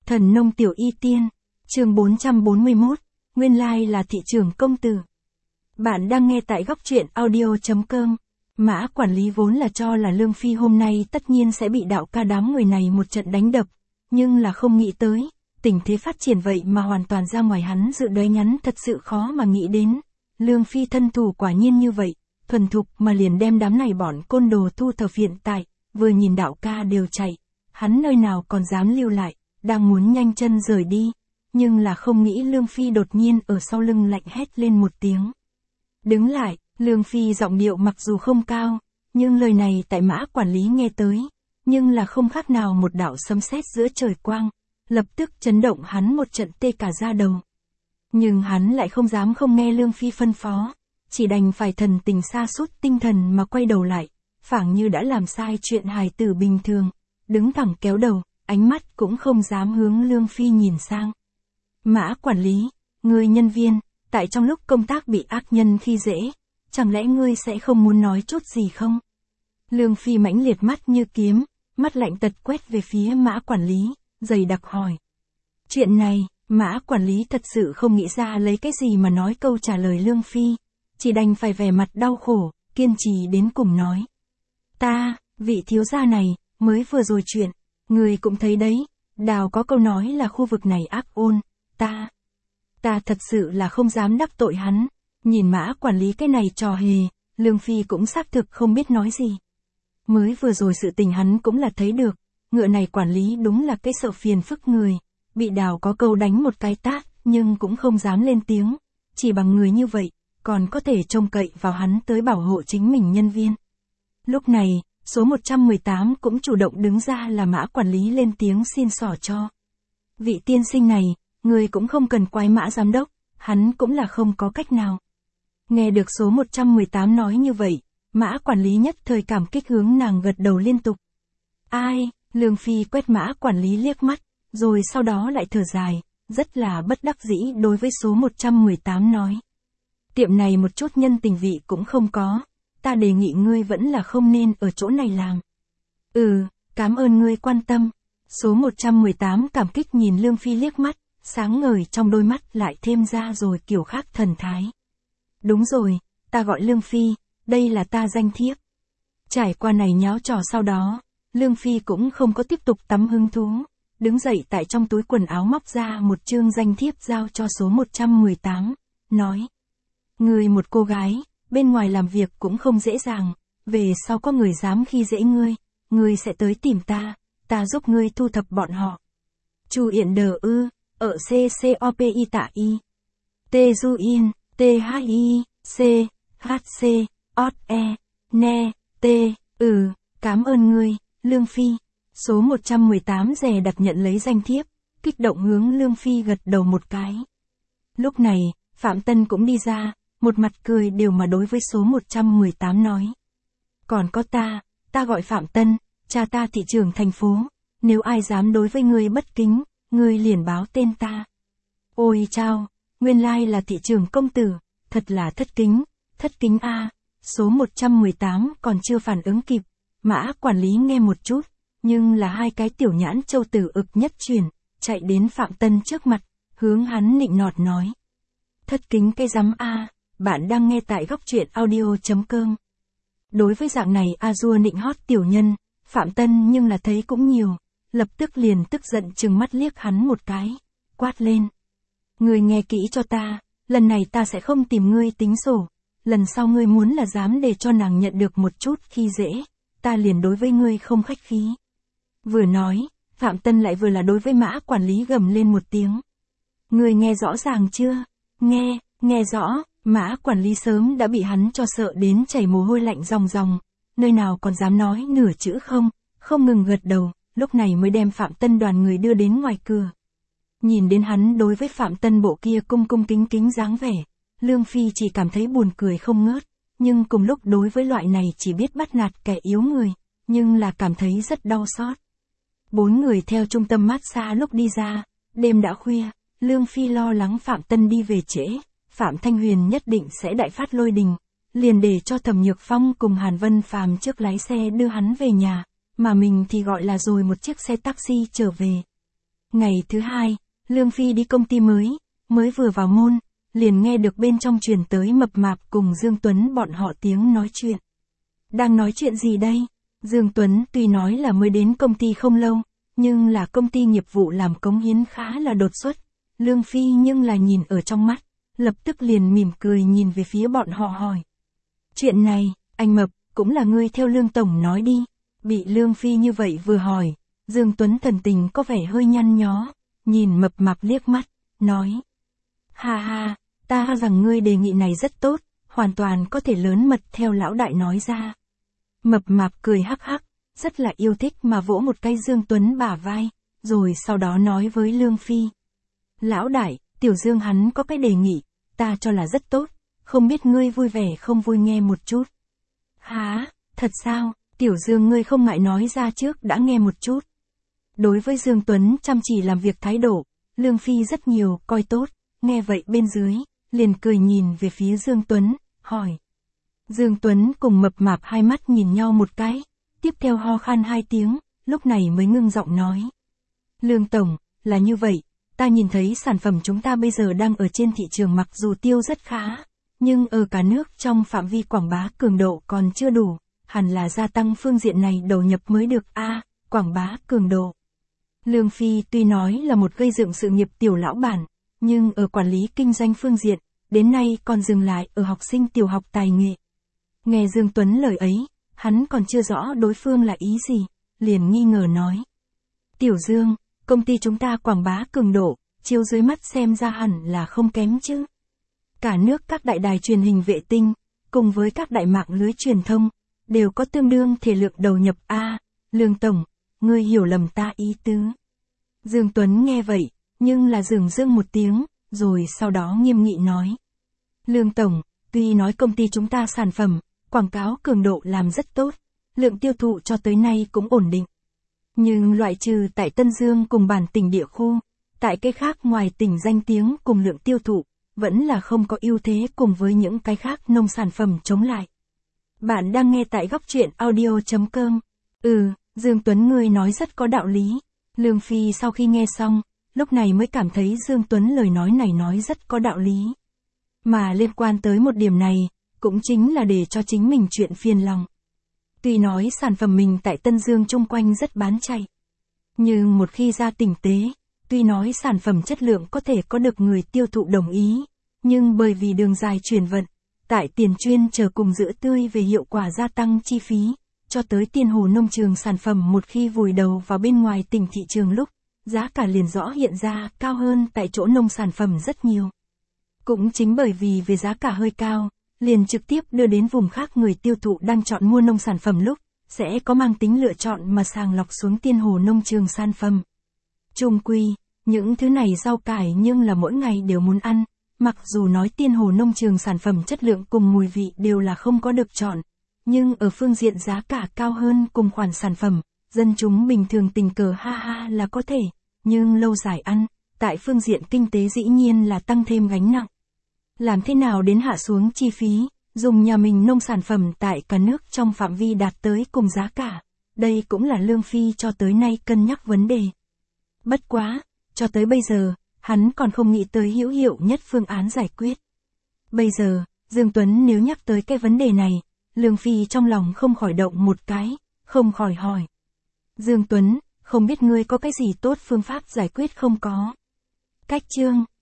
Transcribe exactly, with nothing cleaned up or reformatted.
Thần nông tiểu y tiên, chương bốn trăm bốn mươi mốt, nguyên lai là thị trưởng công tử. Bạn đang nghe tại góc truyện audio.com. Mã quản lý vốn là cho là Lương Phi hôm nay tất nhiên sẽ bị đạo ca đám người này một trận đánh đập, nhưng là không nghĩ tới, tình thế phát triển vậy mà hoàn toàn ra ngoài hắn dự đoán, ngắn thật sự khó mà nghĩ đến. Lương Phi thân thủ quả nhiên như vậy, thuần thục mà liền đem đám này bọn côn đồ thu thập hiện tại, vừa nhìn đạo ca đều chạy, hắn nơi nào còn dám lưu lại, đang muốn nhanh chân rời đi, nhưng là không nghĩ Lương Phi đột nhiên ở sau lưng lạnh hét lên một tiếng. Đứng lại, Lương Phi giọng điệu mặc dù không cao, nhưng lời này tại Mã quản lý nghe tới, nhưng là không khác nào một đạo sấm sét giữa trời quang, lập tức chấn động hắn một trận tê cả da đầu. Nhưng hắn lại không dám không nghe Lương Phi phân phó, chỉ đành phải thần tình sa sút tinh thần mà quay đầu lại, phảng như đã làm sai chuyện hài tử bình thường, đứng thẳng kéo đầu, ánh mắt cũng không dám hướng Lương Phi nhìn sang. Mã quản lý, ngươi nhân viên, tại trong lúc công tác bị ác nhân khi dễ, chẳng lẽ ngươi sẽ không muốn nói chút gì không? Lương Phi mãnh liệt mắt như kiếm, mắt lạnh tật quét về phía Mã quản lý, dày đặc hỏi. Chuyện này, Mã quản lý thật sự không nghĩ ra lấy cái gì mà nói câu trả lời Lương Phi, chỉ đành phải vẻ mặt đau khổ, kiên trì đến cùng nói. Ta, vị thiếu gia này, mới vừa rồi chuyện, người cũng thấy đấy, Đào có câu nói là khu vực này ác ôn, ta, ta thật sự là không dám đắc tội hắn. Nhìn Mã quản lý cái này trò hề, Lương Phi cũng xác thực không biết nói gì. Mới vừa rồi sự tình hắn cũng là thấy được, ngựa này quản lý đúng là cái sợ phiền phức người, bị Đào có câu đánh một cái tát, nhưng cũng không dám lên tiếng, chỉ bằng người như vậy, còn có thể trông cậy vào hắn tới bảo hộ chính mình nhân viên. Lúc này, số một trăm mười tám cũng chủ động đứng ra là Mã quản lý lên tiếng xin xỏ cho. Vị tiên sinh này, người cũng không cần quái Mã giám đốc, hắn cũng là không có cách nào. Nghe được số một trăm mười tám nói như vậy, Mã quản lý nhất thời cảm kích hướng nàng gật đầu liên tục. Ai, Lương Phi quét Mã quản lý liếc mắt, rồi sau đó lại thở dài, rất là bất đắc dĩ đối với số một trăm mười tám nói. Tiệm này một chút nhân tình vị cũng không có, ta đề nghị ngươi vẫn là không nên ở chỗ này làm. Ừ, cảm ơn ngươi quan tâm. Số một trăm mười tám cảm kích nhìn Lương Phi liếc mắt, sáng ngời trong đôi mắt lại thêm ra rồi kiểu khác thần thái. Đúng rồi, ta gọi Lương Phi, đây là ta danh thiếp. Trải qua này nháo trò sau đó, Lương Phi cũng không có tiếp tục tắm hứng thú, đứng dậy tại trong túi quần áo móc ra một chương danh thiếp giao cho số một trăm mười tám, nói. Ngươi một cô gái, bên ngoài làm việc cũng không dễ dàng, về sau có người dám khi dễ ngươi, ngươi sẽ tới tìm ta, ta giúp ngươi thu thập bọn họ. Chu Yện Đờ Ư, ở C C O P I Tạ Y. T Du Yên, T H I, C, H C, O E, Ne, T, Ừ, cảm ơn ngươi, Lương Phi. Số một trăm mười tám dè đặt nhận lấy danh thiếp, kích động hướng Lương Phi gật đầu một cái. Lúc này, Phạm Tân cũng đi ra, một mặt cười đều mà đối với số một trăm mười tám nói. Còn có ta, ta gọi Phạm Tân, cha ta thị trưởng thành phố, nếu ai dám đối với ngươi bất kính, ngươi liền báo tên ta. Ôi chao, nguyên lai là thị trưởng công tử, thật là thất kính, thất kính a. Số một trăm mười tám còn chưa phản ứng kịp, Mã quản lý nghe một chút, nhưng là hai cái tiểu nhãn châu tử ực nhất chuyển, chạy đến Phạm Tân trước mặt, hướng hắn nịnh nọt nói. Thất kính cái rắm a, bạn đang nghe tại góc truyện audio.com. Đối với dạng này a dua nịnh hót tiểu nhân, Phạm Tân nhưng là thấy cũng nhiều, lập tức liền tức giận trừng mắt liếc hắn một cái, quát lên. Ngươi nghe kỹ cho ta, lần này ta sẽ không tìm ngươi tính sổ, lần sau ngươi muốn là dám để cho nàng nhận được một chút khi dễ, ta liền đối với ngươi không khách khí. Vừa nói, Phạm Tân lại vừa là đối với Mã quản lý gầm lên một tiếng. Ngươi nghe rõ ràng chưa? Nghe, nghe rõ. Mã quản lý sớm đã bị hắn cho sợ đến chảy mồ hôi lạnh ròng ròng, nơi nào còn dám nói nửa chữ không, không ngừng gật đầu, lúc này mới đem Phạm Tân đoàn người đưa đến ngoài cửa. Nhìn đến hắn đối với Phạm Tân bộ kia cung cung kính kính dáng vẻ, Lương Phi chỉ cảm thấy buồn cười không ngớt, nhưng cùng lúc đối với loại này chỉ biết bắt nạt kẻ yếu người, nhưng là cảm thấy rất đau xót. Bốn người theo trung tâm massage lúc đi ra, đêm đã khuya, Lương Phi lo lắng Phạm Tân đi về trễ. Phạm Thanh Huyền nhất định sẽ đại phát lôi đình, liền để cho Thẩm Nhược Phong cùng Hàn Vân Phàm trước lái xe đưa hắn về nhà, mà mình thì gọi là rồi một chiếc xe taxi trở về. Ngày thứ hai, Lương Phi đi công ty mới, mới vừa vào môn, liền nghe được bên trong truyền tới Mập Mạp cùng Dương Tuấn bọn họ tiếng nói chuyện. Đang nói chuyện gì đây? Dương Tuấn tuy nói là mới đến công ty không lâu, nhưng là công ty nghiệp vụ làm cống hiến khá là đột xuất. Lương Phi nhưng là nhìn ở trong mắt, lập tức liền mỉm cười nhìn về phía bọn họ hỏi. Chuyện này, anh Mập, cũng là ngươi theo Lương Tổng nói đi. Bị Lương Phi như vậy vừa hỏi, Dương Tuấn thần tình có vẻ hơi nhăn nhó, nhìn Mập Mạp liếc mắt, nói. Ha ha, ta cho rằng ngươi đề nghị này rất tốt, hoàn toàn có thể lớn mật theo lão đại nói ra. Mập Mạp cười hắc hắc, rất là yêu thích mà vỗ một cái Dương Tuấn bả vai, rồi sau đó nói với Lương Phi. Lão đại, Tiểu Dương hắn có cái đề nghị, ta cho là rất tốt, không biết ngươi vui vẻ không vui nghe một chút. Hả, thật sao, Tiểu Dương ngươi không ngại nói ra trước đã nghe một chút. Đối với Dương Tuấn chăm chỉ làm việc thái độ, Lương Phi rất nhiều, coi tốt, nghe vậy bên dưới, liền cười nhìn về phía Dương Tuấn, hỏi. Dương Tuấn cùng Mập Mạp hai mắt nhìn nhau một cái, tiếp theo ho khan hai tiếng, lúc này mới ngưng giọng nói. Lương Tổng, là như vậy, ta nhìn thấy sản phẩm chúng ta bây giờ đang ở trên thị trường mặc dù tiêu rất khá, nhưng ở cả nước trong phạm vi quảng bá cường độ còn chưa đủ, hẳn là gia tăng phương diện này đầu nhập mới được a à, quảng bá cường độ. Lương Phi tuy nói là một gây dựng sự nghiệp tiểu lão bản, nhưng ở quản lý kinh doanh phương diện, đến nay còn dừng lại ở học sinh tiểu học tài nghệ. Nghe Dương Tuấn lời ấy, hắn còn chưa rõ đối phương là ý gì, liền nghi ngờ nói. Tiểu Dương, công ty chúng ta quảng bá cường độ, chiếu dưới mắt xem ra hẳn là không kém chứ. Cả nước các đại đài truyền hình vệ tinh, cùng với các đại mạng lưới truyền thông, đều có tương đương thể lượng đầu nhập a à, Lương Tổng, ngươi hiểu lầm ta ý tứ. Dương Tuấn nghe vậy, nhưng là dửng dưng một tiếng, rồi sau đó nghiêm nghị nói. Lương Tổng, tuy nói công ty chúng ta sản phẩm, quảng cáo cường độ làm rất tốt, lượng tiêu thụ cho tới nay cũng ổn định. Nhưng loại trừ tại Tân Dương cùng bản tỉnh địa khu, tại cái khác ngoài tỉnh danh tiếng cùng lượng tiêu thụ, vẫn là không có ưu thế cùng với những cái khác nông sản phẩm chống lại. Bạn đang nghe tại góc truyện audio chấm com. Ừ, Dương Tuấn ngươi nói rất có đạo lý. Lương Phi sau khi nghe xong, lúc này mới cảm thấy Dương Tuấn lời nói này nói rất có đạo lý. Mà liên quan tới một điểm này, cũng chính là để cho chính mình chuyện phiền lòng. Tuy nói sản phẩm mình tại Tân Dương chung quanh rất bán chạy. Nhưng một khi ra tỉnh tế, tuy nói sản phẩm chất lượng có thể có được người tiêu thụ đồng ý, nhưng bởi vì đường dài chuyển vận, tại tiền chuyên chờ cùng giữ tươi về hiệu quả gia tăng chi phí, cho tới Tiên Hồ nông trường sản phẩm một khi vùi đầu vào bên ngoài tỉnh thị trường lúc, giá cả liền rõ hiện ra cao hơn tại chỗ nông sản phẩm rất nhiều. Cũng chính bởi vì về giá cả hơi cao, liền trực tiếp đưa đến vùng khác người tiêu thụ đang chọn mua nông sản phẩm lúc, sẽ có mang tính lựa chọn mà sàng lọc xuống Tiên Hồ nông trường sản phẩm. Chung quy, những thứ này rau cải nhưng là mỗi ngày đều muốn ăn, mặc dù nói Tiên Hồ nông trường sản phẩm chất lượng cùng mùi vị đều là không có được chọn, nhưng ở phương diện giá cả cao hơn cùng khoản sản phẩm, dân chúng bình thường tình cờ ha ha là có thể, nhưng lâu dài ăn, tại phương diện kinh tế dĩ nhiên là tăng thêm gánh nặng. Làm thế nào đến hạ xuống chi phí, dùng nhà mình nông sản phẩm tại cả nước trong phạm vi đạt tới cùng giá cả, đây cũng là Lương Phi cho tới nay cân nhắc vấn đề. Bất quá, cho tới bây giờ, hắn còn không nghĩ tới hữu hiệu nhất phương án giải quyết. Bây giờ, Dương Tuấn nếu nhắc tới cái vấn đề này, Lương Phi trong lòng không khỏi động một cái, không khỏi hỏi. Dương Tuấn, không biết ngươi có cái gì tốt phương pháp giải quyết không có? Cách chương